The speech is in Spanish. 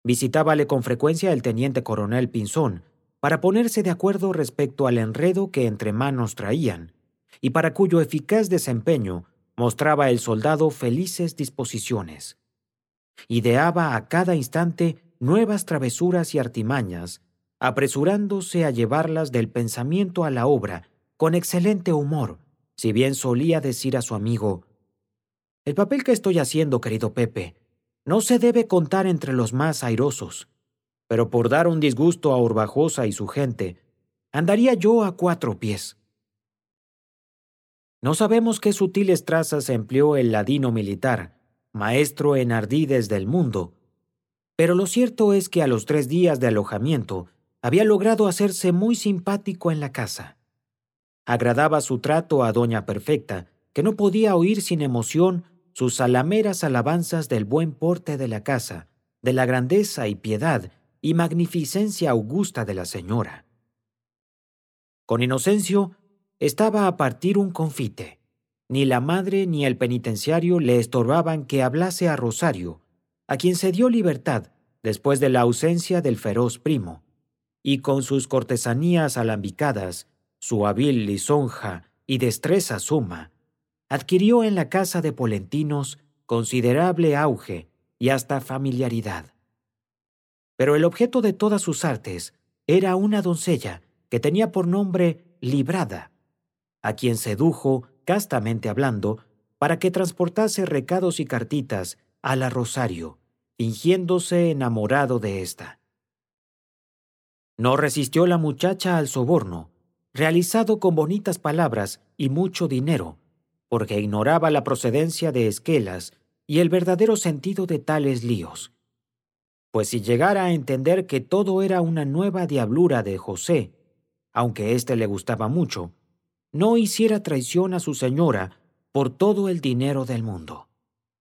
Visitábale con frecuencia el teniente coronel Pinzón para ponerse de acuerdo respecto al enredo que entre manos traían, y para cuyo eficaz desempeño mostraba el soldado felices disposiciones. Ideaba a cada instante nuevas travesuras y artimañas, apresurándose a llevarlas del pensamiento a la obra con excelente humor, si bien solía decir a su amigo: «El papel que estoy haciendo, querido Pepe, no se debe contar entre los más airosos, pero por dar un disgusto a Urbajosa y su gente, andaría yo a 4 pies». No sabemos qué sutiles trazas empleó el ladino militar, maestro en ardides del mundo, pero lo cierto es que a los 3 días de alojamiento había logrado hacerse muy simpático en la casa. Agradaba su trato a doña Perfecta, que no podía oír sin emoción sus zalameras alabanzas del buen porte de la casa, de la grandeza y piedad y magnificencia augusta de la señora. Con Inocencio estaba a partir un confite. Ni la madre ni el penitenciario le estorbaban que hablase a Rosario, a quien se dio libertad después de la ausencia del feroz primo, y con sus cortesanías alambicadas, su hábil lisonja y destreza suma, adquirió en la casa de Polentinos considerable auge y hasta familiaridad. Pero el objeto de todas sus artes era una doncella que tenía por nombre Librada, a quien sedujo, castamente hablando, para que transportase recados y cartitas a la Rosario, fingiéndose enamorado de ésta. No resistió la muchacha al soborno, realizado con bonitas palabras y mucho dinero, porque ignoraba la procedencia de Esquelas y el verdadero sentido de tales líos. Pues si llegara a entender que todo era una nueva diablura de José, aunque éste le gustaba mucho, no hiciera traición a su señora por todo el dinero del mundo.